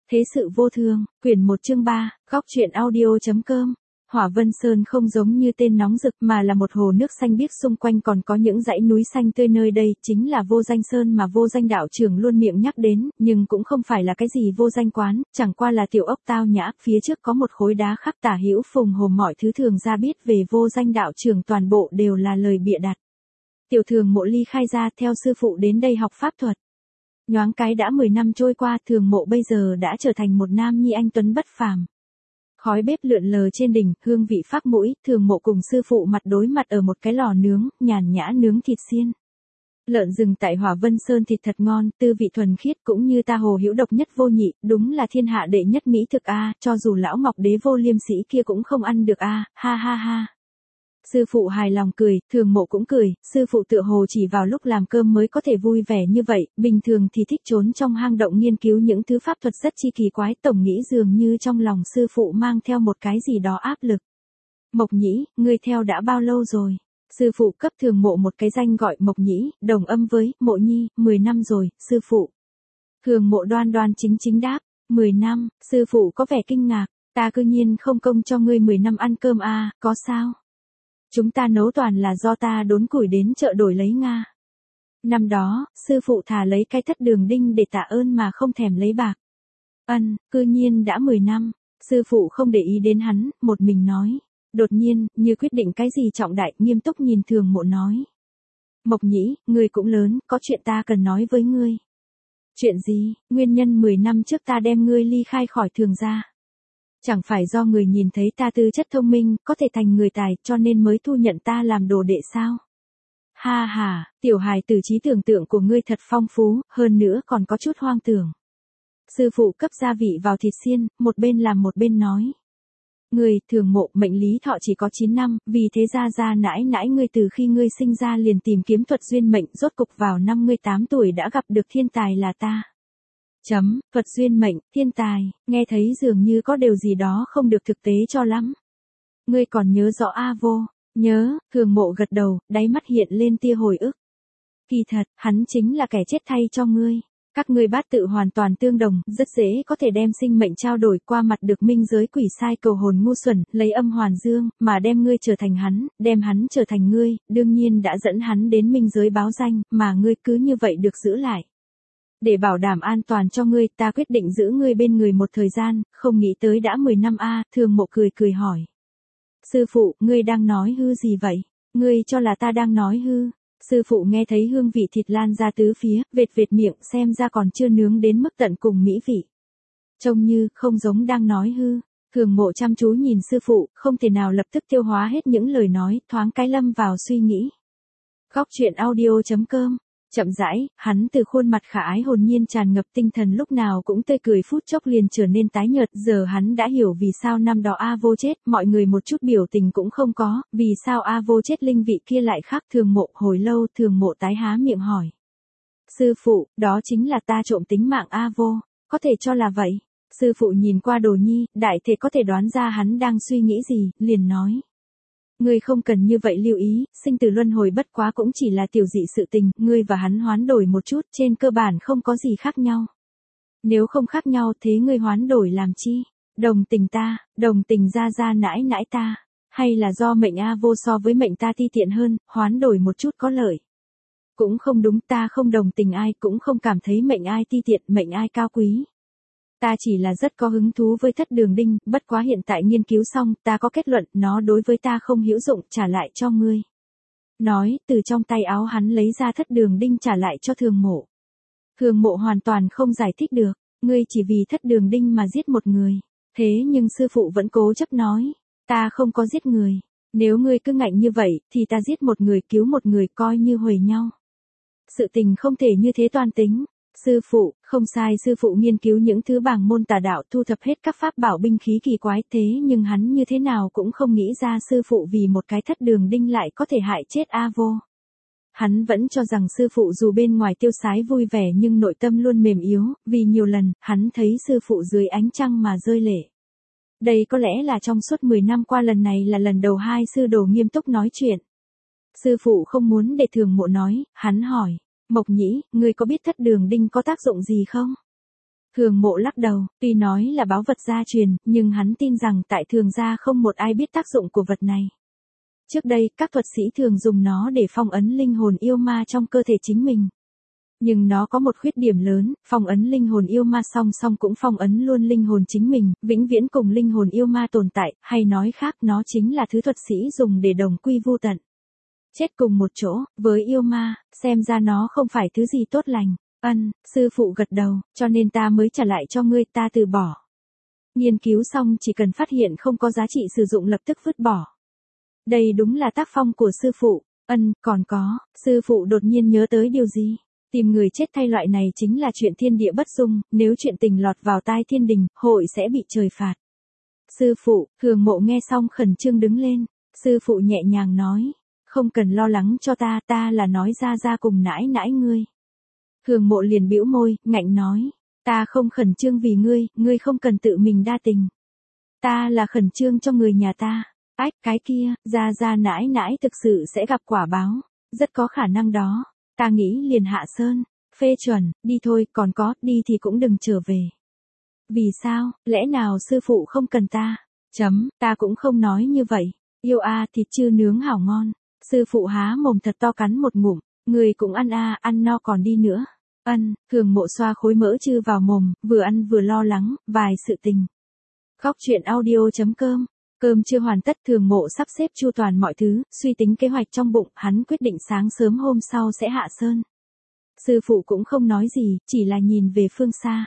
Thế sự vô thường, quyển 1 chương 3, góc truyện audio.com. Hỏa Vân Sơn không giống như tên nóng rực mà là một hồ nước xanh biếc, xung quanh còn có những dãy núi xanh tươi, nơi đây chính là Vô Danh Sơn mà Vô Danh đạo trưởng luôn miệng nhắc đến, nhưng cũng không phải là cái gì vô danh quán, chẳng qua là tiểu ốc tao nhã, phía trước có một khối đá khắc tả hữu phùng hồ, mọi thứ thường ra biết về Vô Danh đạo trưởng toàn bộ đều là lời bịa đặt. Tiểu Thường Mộ ly khai ra theo sư phụ đến đây học pháp thuật. Nhoáng cái đã 10 năm trôi qua, Thường Mộ bây giờ đã trở thành một nam nhi anh tuấn bất phàm. Khói bếp lượn lờ trên đỉnh, hương vị phát mũi, Thường Mộ cùng sư phụ mặt đối mặt ở một cái lò nướng, nhàn nhã nướng thịt xiên. Lợn rừng tại Hỏa Vân Sơn thịt thật ngon, tư vị thuần khiết cũng như ta hồ hữu độc nhất vô nhị, đúng là thiên hạ đệ nhất mỹ thực a, cho dù lão Ngọc Đế Vô Liêm Sĩ kia cũng không ăn được a, ha ha ha. Sư phụ hài lòng cười, Thường Mộ cũng cười, sư phụ tựa hồ chỉ vào lúc làm cơm mới có thể vui vẻ như vậy, bình thường thì thích trốn trong hang động nghiên cứu những thứ pháp thuật rất chi kỳ quái, tổng nghĩ dường như trong lòng sư phụ mang theo một cái gì đó áp lực. Mộc Nhĩ, ngươi theo đã bao lâu rồi? Sư phụ cấp Thường Mộ một cái danh gọi Mộc Nhĩ, đồng âm với Mộ Nhi, 10 năm rồi, sư phụ. Thường Mộ đoan đoan chính chính đáp, 10 năm, sư phụ có vẻ kinh ngạc, ta cư nhiên không công cho ngươi 10 năm ăn cơm a, có sao? Chúng ta nấu toàn là do ta đốn củi đến chợ đổi lấy Nga. Năm đó, sư phụ thà lấy cái thất đường đinh để tạ ơn mà không thèm lấy bạc. Cư nhiên đã 10 năm, sư phụ không để ý đến hắn, một mình nói. Đột nhiên, như quyết định cái gì trọng đại, nghiêm túc nhìn Thường Mộ nói. Mộc Nhĩ, ngươi cũng lớn, có chuyện ta cần nói với ngươi. Chuyện gì? Nguyên nhân 10 năm trước ta đem ngươi ly khai khỏi Thường gia. Chẳng phải do người nhìn thấy ta tư chất thông minh, có thể thành người tài, cho nên mới thu nhận ta làm đồ đệ sao? Ha ha, tiểu hài tử trí tưởng tượng của ngươi thật phong phú, hơn nữa còn có chút hoang tưởng. Sư phụ cấp gia vị vào thịt xiên, một bên làm một bên nói. Ngươi, Thường Mộ, mệnh lý thọ chỉ có 9 năm, vì thế gia nãi nãi ngươi từ khi ngươi sinh ra liền tìm kiếm thuật duyên mệnh, rốt cục vào năm ngươi 8 tuổi đã gặp được thiên tài là ta. Thuật duyên mệnh, thiên tài, nghe thấy dường như có điều gì đó không được thực tế cho lắm. Ngươi còn nhớ rõ A Vô? Nhớ, Thường Mộ gật đầu, đáy mắt hiện lên tia hồi ức. Kỳ thật, hắn chính là kẻ chết thay cho ngươi. Các ngươi bát tự hoàn toàn tương đồng, rất dễ có thể đem sinh mệnh trao đổi qua mặt được minh giới quỷ sai cầu hồn ngu xuẩn, lấy âm hoàn dương, mà đem ngươi trở thành hắn, đem hắn trở thành ngươi, đương nhiên đã dẫn hắn đến minh giới báo danh, mà ngươi cứ như vậy được giữ lại. Để bảo đảm an toàn cho ngươi, ta quyết định giữ ngươi bên người một thời gian, không nghĩ tới đã 10 năm a, Thường Mộ cười cười hỏi. Sư phụ, ngươi đang nói hư gì vậy? Ngươi cho là ta đang nói hư? Sư phụ nghe thấy hương vị thịt lan ra tứ phía, vệt miệng, xem ra còn chưa nướng đến mức tận cùng mỹ vị. Trông như, không giống đang nói hư. Thường Mộ chăm chú nhìn sư phụ, không thể nào lập tức tiêu hóa hết những lời nói, thoáng cái lâm vào suy nghĩ. Góc truyện audio.com. Chậm rãi, hắn từ khuôn mặt khả ái hồn nhiên tràn ngập tinh thần lúc nào cũng tươi cười, phút chốc liền trở nên tái nhợt, giờ hắn đã hiểu vì sao năm đó A Vô chết, mọi người một chút biểu tình cũng không có, vì sao A Vô chết linh vị kia lại khác. Thường Mộ, hồi lâu, Thường Mộ tái há miệng hỏi. Sư phụ, đó chính là ta trộm tính mạng A Vô, có thể cho là vậy. Sư phụ nhìn qua Đồ Nhi, đại thể có thể đoán ra hắn đang suy nghĩ gì, liền nói. Ngươi không cần như vậy lưu ý, sinh tử luân hồi bất quá cũng chỉ là tiểu dị sự tình, ngươi và hắn hoán đổi một chút, trên cơ bản không có gì khác nhau. Nếu không khác nhau thế ngươi hoán đổi làm chi? Đồng tình ta, đồng tình gia nãi nãi ta, hay là do mệnh A Vô so với mệnh ta ti tiện hơn, hoán đổi một chút có lợi. Cũng không đúng, ta không đồng tình ai, cũng không cảm thấy mệnh ai ti tiện, mệnh ai cao quý. Ta chỉ là rất có hứng thú với thất đường đinh, bất quá hiện tại nghiên cứu xong, ta có kết luận, nó đối với ta không hữu dụng, trả lại cho ngươi. Nói, từ trong tay áo hắn lấy ra thất đường đinh trả lại cho Thường Mộ. Thường Mộ hoàn toàn không giải thích được, ngươi chỉ vì thất đường đinh mà giết một người. Thế nhưng sư phụ vẫn cố chấp nói, ta không có giết người. Nếu ngươi cứ ngạnh như vậy, thì ta giết một người cứu một người coi như huề nhau. Sự tình không thể như thế toàn tính. Sư phụ, không sai, sư phụ nghiên cứu những thứ bảng môn tà đạo, thu thập hết các pháp bảo binh khí kỳ quái, thế nhưng hắn như thế nào cũng không nghĩ ra sư phụ vì một cái thất đường đinh lại có thể hại chết A Vô. Hắn vẫn cho rằng sư phụ dù bên ngoài tiêu sái vui vẻ nhưng nội tâm luôn mềm yếu, vì nhiều lần, hắn thấy sư phụ dưới ánh trăng mà rơi lệ. Đây có lẽ là trong suốt 10 năm qua lần này là lần đầu hai sư đồ nghiêm túc nói chuyện. Sư phụ không muốn để Thường Mộ nói, hắn hỏi. Mộc Nhĩ, ngươi có biết thất đường đinh có tác dụng gì không? Thường Mộ lắc đầu, tuy nói là báu vật gia truyền, nhưng hắn tin rằng tại Thường gia không một ai biết tác dụng của vật này. Trước đây, các thuật sĩ thường dùng nó để phong ấn linh hồn yêu ma trong cơ thể chính mình. Nhưng nó có một khuyết điểm lớn, phong ấn linh hồn yêu ma song song cũng phong ấn luôn linh hồn chính mình, vĩnh viễn cùng linh hồn yêu ma tồn tại, hay nói khác nó chính là thứ thuật sĩ dùng để đồng quy vu tận. Chết cùng một chỗ, với yêu ma, xem ra nó không phải thứ gì tốt lành. Sư phụ gật đầu, cho nên ta mới trả lại cho ngươi, ta từ bỏ. Nghiên cứu xong chỉ cần phát hiện không có giá trị sử dụng lập tức vứt bỏ. Đây đúng là tác phong của sư phụ. Còn có, sư phụ đột nhiên nhớ tới điều gì? Tìm người chết thay loại này chính là chuyện thiên địa bất dung, nếu chuyện tình lọt vào tai thiên đình, hội sẽ bị trời phạt. Sư phụ, Thường Mộ nghe xong khẩn trương đứng lên. Sư phụ nhẹ nhàng nói, không cần lo lắng cho ta, ta là nói ra cùng nãi nãi ngươi. Thường Mộ liền bĩu môi, ngạnh nói, ta không khẩn trương vì ngươi không cần tự mình đa tình. Ta là khẩn trương cho người nhà ta. Cái kia, ra nãi nãi thực sự sẽ gặp quả báo, rất có khả năng đó. Ta nghĩ liền hạ sơn, phê chuẩn, đi thôi, còn có, đi thì cũng đừng trở về. Vì sao, lẽ nào sư phụ không cần ta? Ta cũng không nói như vậy. Yêu thịt chư nướng hảo ngon. Sư phụ há mồm thật to cắn một ngụm, người cũng ăn ăn no còn đi nữa. Thường Mộ xoa khối mỡ chư vào mồm, vừa ăn vừa lo lắng, vài sự tình. Khóc chuyện audio.com. Cơm chưa hoàn tất, Thường Mộ sắp xếp chu toàn mọi thứ, suy tính kế hoạch trong bụng, hắn quyết định sáng sớm hôm sau sẽ hạ sơn. Sư phụ cũng không nói gì, chỉ là nhìn về phương xa.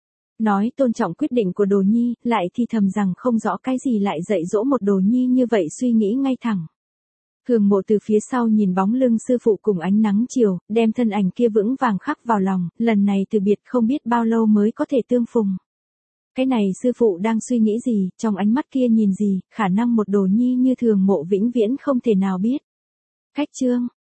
Nói tôn trọng quyết định của Đồ Nhi, lại thì thầm rằng không rõ cái gì lại dạy dỗ một Đồ Nhi như vậy, suy nghĩ ngay thẳng. Thường Mộ từ phía sau nhìn bóng lưng sư phụ cùng ánh nắng chiều, đem thân ảnh kia vững vàng khắc vào lòng, lần này từ biệt không biết bao lâu mới có thể tương phùng. Cái này sư phụ đang suy nghĩ gì, trong ánh mắt kia nhìn gì, khả năng một Đồ Nhi như Thường Mộ vĩnh viễn không thể nào biết. Cách chương